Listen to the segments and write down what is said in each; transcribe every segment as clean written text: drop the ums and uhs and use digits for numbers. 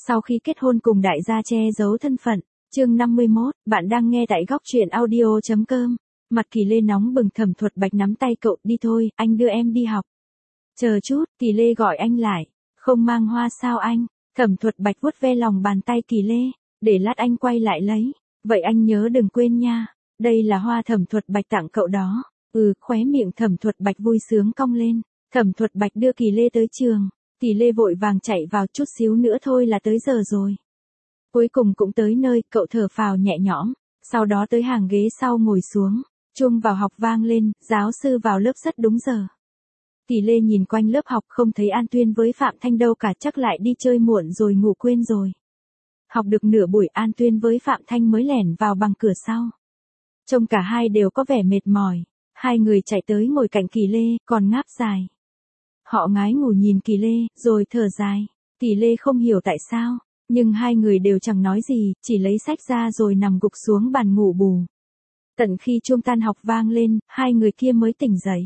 Sau khi kết hôn cùng đại gia che giấu thân phận. Chương 51, bạn đang nghe tại góc truyện audio.com. Mặt Kỳ Lê nóng bừng, Thẩm Thuật Bạch nắm tay cậu, đi thôi, anh đưa em đi học. Chờ chút, Kỳ Lê gọi anh lại. Không mang hoa sao anh? Thẩm Thuật Bạch vuốt ve lòng bàn tay Kỳ Lê, để lát anh quay lại lấy. Vậy anh nhớ đừng quên nha. Đây là hoa Thẩm Thuật Bạch tặng cậu đó. Khóe miệng Thẩm Thuật Bạch vui sướng cong lên. Thẩm Thuật Bạch đưa Kỳ Lê tới trường. Kỳ Lê vội vàng chạy vào, chút xíu nữa thôi là tới giờ rồi. Cuối cùng cũng tới nơi, cậu thở phào nhẹ nhõm, sau đó tới hàng ghế sau ngồi xuống. Chuông vào học vang lên, giáo sư vào lớp rất đúng giờ. Kỳ Lê nhìn quanh lớp học không thấy An Tuyên với Phạm Thanh đâu cả, chắc lại đi chơi muộn rồi ngủ quên rồi. Học được nửa buổi, An Tuyên với Phạm Thanh mới lẻn vào bằng cửa sau. Trông cả hai đều có vẻ mệt mỏi, hai người chạy tới ngồi cạnh Kỳ Lê, còn ngáp dài. Họ ngái ngủ nhìn Kỳ Lê, rồi thở dài. Kỳ Lê không hiểu tại sao, nhưng hai người đều chẳng nói gì, chỉ lấy sách ra rồi nằm gục xuống bàn ngủ bù. Tận khi chuông tan học vang lên, hai người kia mới tỉnh dậy.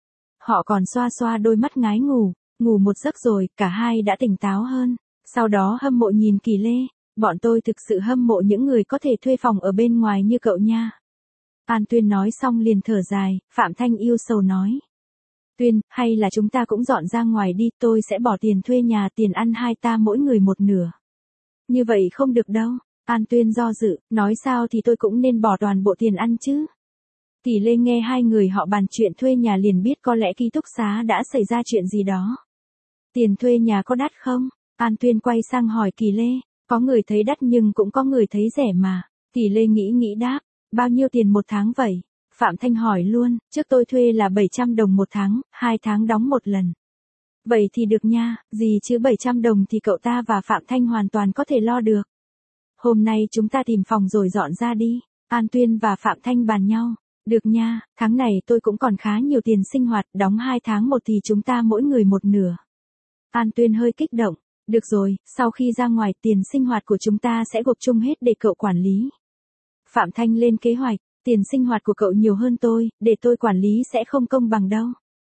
Họ còn xoa xoa đôi mắt ngái ngủ, ngủ một giấc rồi, cả hai đã tỉnh táo hơn. Sau đó hâm mộ nhìn Kỳ Lê, bọn tôi thực sự hâm mộ những người có thể thuê phòng ở bên ngoài như cậu nha. An Tuyên nói xong liền thở dài, Phạm Thanh yêu sầu nói. Tuyên, hay là chúng ta cũng dọn ra ngoài đi, tôi sẽ bỏ tiền thuê nhà, tiền ăn hai ta mỗi người một nửa. Như vậy không được đâu. An Tuyên do dự, nói sao thì tôi cũng nên bỏ toàn bộ tiền ăn chứ. Kỳ Lê nghe hai người họ bàn chuyện thuê nhà liền biết có lẽ ký túc xá đã xảy ra chuyện gì đó. Tiền thuê nhà có đắt không? An Tuyên quay sang hỏi Kỳ Lê, có người thấy đắt nhưng cũng có người thấy rẻ mà. Kỳ Lê nghĩ đáp, bao nhiêu tiền một tháng vậy? Phạm Thanh hỏi luôn, trước tôi thuê là 700 đồng một tháng, 2 tháng đóng một lần. Vậy thì được nha, gì chứ 700 đồng thì cậu ta và Phạm Thanh hoàn toàn có thể lo được. Hôm nay chúng ta tìm phòng rồi dọn ra đi. An Tuyên và Phạm Thanh bàn nhau. Được nha, tháng này tôi cũng còn khá nhiều tiền sinh hoạt, đóng 2 tháng một thì chúng ta mỗi người một nửa. An Tuyên hơi kích động. Được rồi, sau khi ra ngoài tiền sinh hoạt của chúng ta sẽ gộp chung hết để cậu quản lý. Phạm Thanh lên kế hoạch, tiền sinh hoạt của cậu nhiều hơn tôi, để tôi quản lý sẽ không công bằng đâu.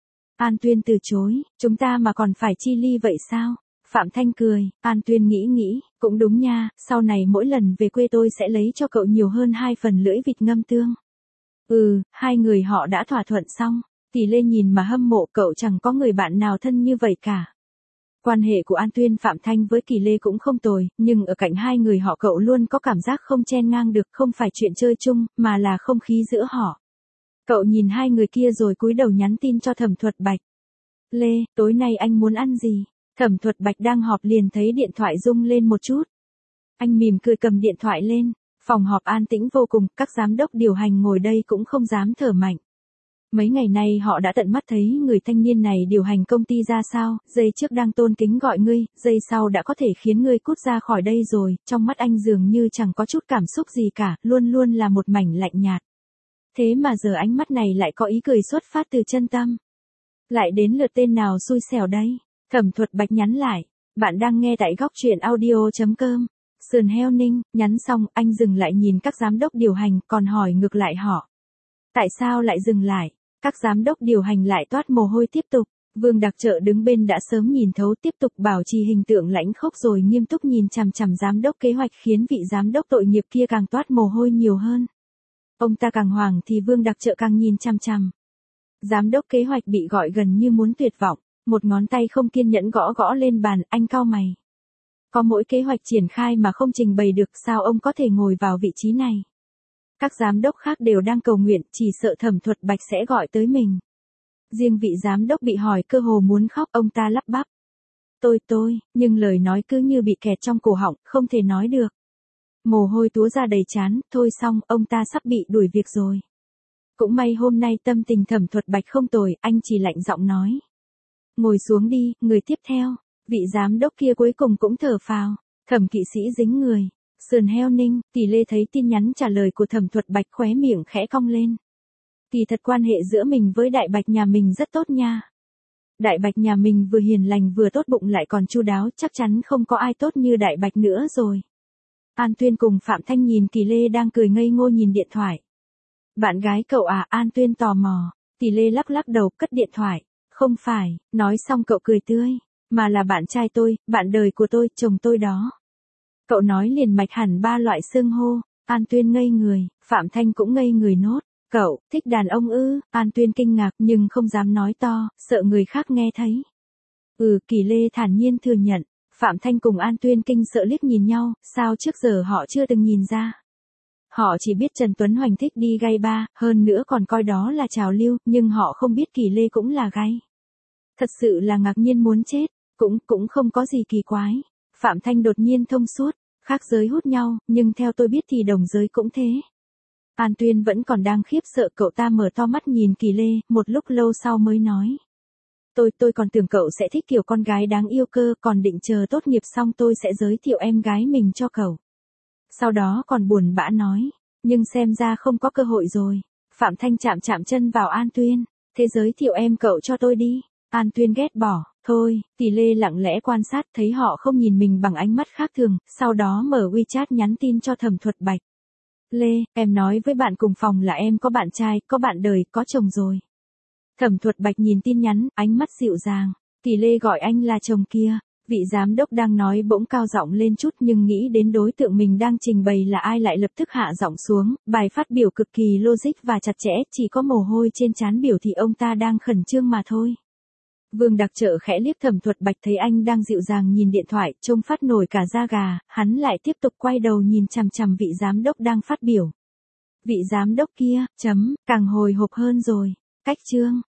An Tuyên từ chối, chúng ta mà còn phải chi ly vậy sao? Phạm Thanh cười, An Tuyên nghĩ, cũng đúng nha, sau này mỗi lần về quê tôi sẽ lấy cho cậu nhiều hơn 2 phần lưỡi vịt ngâm tương. Hai người họ đã thỏa thuận xong. Kỳ Lê nhìn mà hâm mộ, cậu chẳng có người bạn nào thân như vậy cả. Quan hệ của An Tuyên Phạm Thanh với Kỳ Lê cũng không tồi, nhưng ở cạnh hai người họ cậu luôn có cảm giác không chen ngang được, không phải chuyện chơi chung, mà là không khí giữa họ. Cậu nhìn hai người kia rồi cúi đầu nhắn tin cho Thẩm Thuật Bạch. Lê, tối nay anh muốn ăn gì? Thẩm Thuật Bạch đang họp liền thấy điện thoại rung lên một chút. Anh mỉm cười cầm điện thoại lên, phòng họp an tĩnh vô cùng, các giám đốc điều hành ngồi đây cũng không dám thở mạnh. Mấy ngày nay họ đã tận mắt thấy người thanh niên này điều hành công ty ra sao, giây trước đang tôn kính gọi ngươi, giây sau đã có thể khiến ngươi cút ra khỏi đây rồi, trong mắt anh dường như chẳng có chút cảm xúc gì cả, luôn luôn là một mảnh lạnh nhạt. Thế mà giờ ánh mắt này lại có ý cười xuất phát từ chân tâm. Lại đến lượt tên nào xui xẻo đây? Thẩm Thuật Bạch nhắn lại, bạn đang nghe tại góc truyện audio.com. Sườn heo ninh, nhắn xong, anh dừng lại nhìn các giám đốc điều hành, còn hỏi ngược lại họ. Tại sao lại dừng lại? Các giám đốc điều hành lại toát mồ hôi tiếp tục. Vương Đặc Trợ đứng bên đã sớm nhìn thấu, tiếp tục bảo trì hình tượng lãnh khốc rồi nghiêm túc nhìn chằm chằm giám đốc kế hoạch, khiến vị giám đốc tội nghiệp kia càng toát mồ hôi nhiều hơn. Ông ta càng hoảng thì Vương Đặc Trợ càng nhìn chằm chằm. Giám đốc kế hoạch bị gọi gần như muốn tuyệt vọng, một ngón tay không kiên nhẫn gõ lên bàn, anh cau mày. Có mỗi kế hoạch triển khai mà không trình bày được, sao ông có thể ngồi vào vị trí này? Các giám đốc khác đều đang cầu nguyện, chỉ sợ Thẩm Thuật Bạch sẽ gọi tới mình. Riêng vị giám đốc bị hỏi cơ hồ muốn khóc, ông ta lắp bắp. Tôi, nhưng lời nói cứ như bị kẹt trong cổ họng, không thể nói được. Mồ hôi túa ra đầy trán, thôi xong, ông ta sắp bị đuổi việc rồi. Cũng may hôm nay tâm tình Thẩm Thuật Bạch không tồi, anh chỉ lạnh giọng nói. Ngồi xuống đi, người tiếp theo. Vị giám đốc kia cuối cùng cũng thở phào. Thẩm kỵ sĩ dính người. Sườn heo ninh, Kỳ Lê thấy tin nhắn trả lời của Thẩm Thuật Bạch khóe miệng khẽ cong lên. Kỳ thật quan hệ giữa mình với Đại Bạch nhà mình rất tốt nha. Đại Bạch nhà mình vừa hiền lành vừa tốt bụng lại còn chu đáo, chắc chắn không có ai tốt như Đại Bạch nữa rồi. An Tuyên cùng Phạm Thanh nhìn Kỳ Lê đang cười ngây ngô nhìn điện thoại. Bạn gái cậu à? An Tuyên tò mò. Kỳ Lê lắc đầu cất điện thoại. Không phải, nói xong cậu cười tươi. Mà là bạn trai tôi, bạn đời của tôi, chồng tôi đó. Cậu nói liền mạch hẳn 3 loại xưng hô. An Tuyên ngây người, Phạm Thanh cũng ngây người nốt. Cậu, thích đàn ông ư? An Tuyên kinh ngạc nhưng không dám nói to, sợ người khác nghe thấy. Kỳ Lê thản nhiên thừa nhận. Phạm Thanh cùng An Tuyên kinh sợ liếc nhìn nhau, sao trước giờ họ chưa từng nhìn ra. Họ chỉ biết Trần Tuấn Hoành thích đi gay bar, hơn nữa còn coi đó là trào lưu, nhưng họ không biết Kỳ Lê cũng là gay. Thật sự là ngạc nhiên muốn chết, cũng không có gì kỳ quái. Phạm Thanh đột nhiên thông suốt, khác giới hút nhau, nhưng theo tôi biết thì đồng giới cũng thế. An Tuyên vẫn còn đang khiếp sợ, cậu ta mở to mắt nhìn Kỳ Lê, một lúc lâu sau mới nói. Tôi còn tưởng cậu sẽ thích kiểu con gái đáng yêu cơ, còn định chờ tốt nghiệp xong tôi sẽ giới thiệu em gái mình cho cậu. Sau đó còn buồn bã nói, nhưng xem ra không có cơ hội rồi. Phạm Thanh chạm chân vào An Tuyên, thế giới thiệu em cậu cho tôi đi. An Tuyên ghét bỏ, thôi. Kỳ Lê lặng lẽ quan sát thấy họ không nhìn mình bằng ánh mắt khác thường, sau đó mở WeChat nhắn tin cho Thẩm Thuật Bạch. Lê, em nói với bạn cùng phòng là em có bạn trai, có bạn đời, có chồng rồi. Thẩm Thuật Bạch nhìn tin nhắn, ánh mắt dịu dàng. Kỳ Lê gọi anh là chồng kia. Vị giám đốc đang nói bỗng cao giọng lên chút nhưng nghĩ đến đối tượng mình đang trình bày là ai lại lập tức hạ giọng xuống. Bài phát biểu cực kỳ logic và chặt chẽ, chỉ có mồ hôi trên trán biểu thị ông ta đang khẩn trương mà thôi. Vương Đặc Trợ khẽ liếc Thẩm Thuật Bạch thấy anh đang dịu dàng nhìn điện thoại, trông phát nổi cả da gà, hắn lại tiếp tục quay đầu nhìn chằm chằm vị giám đốc đang phát biểu. Vị giám đốc kia, càng hồi hộp hơn rồi. Cách chương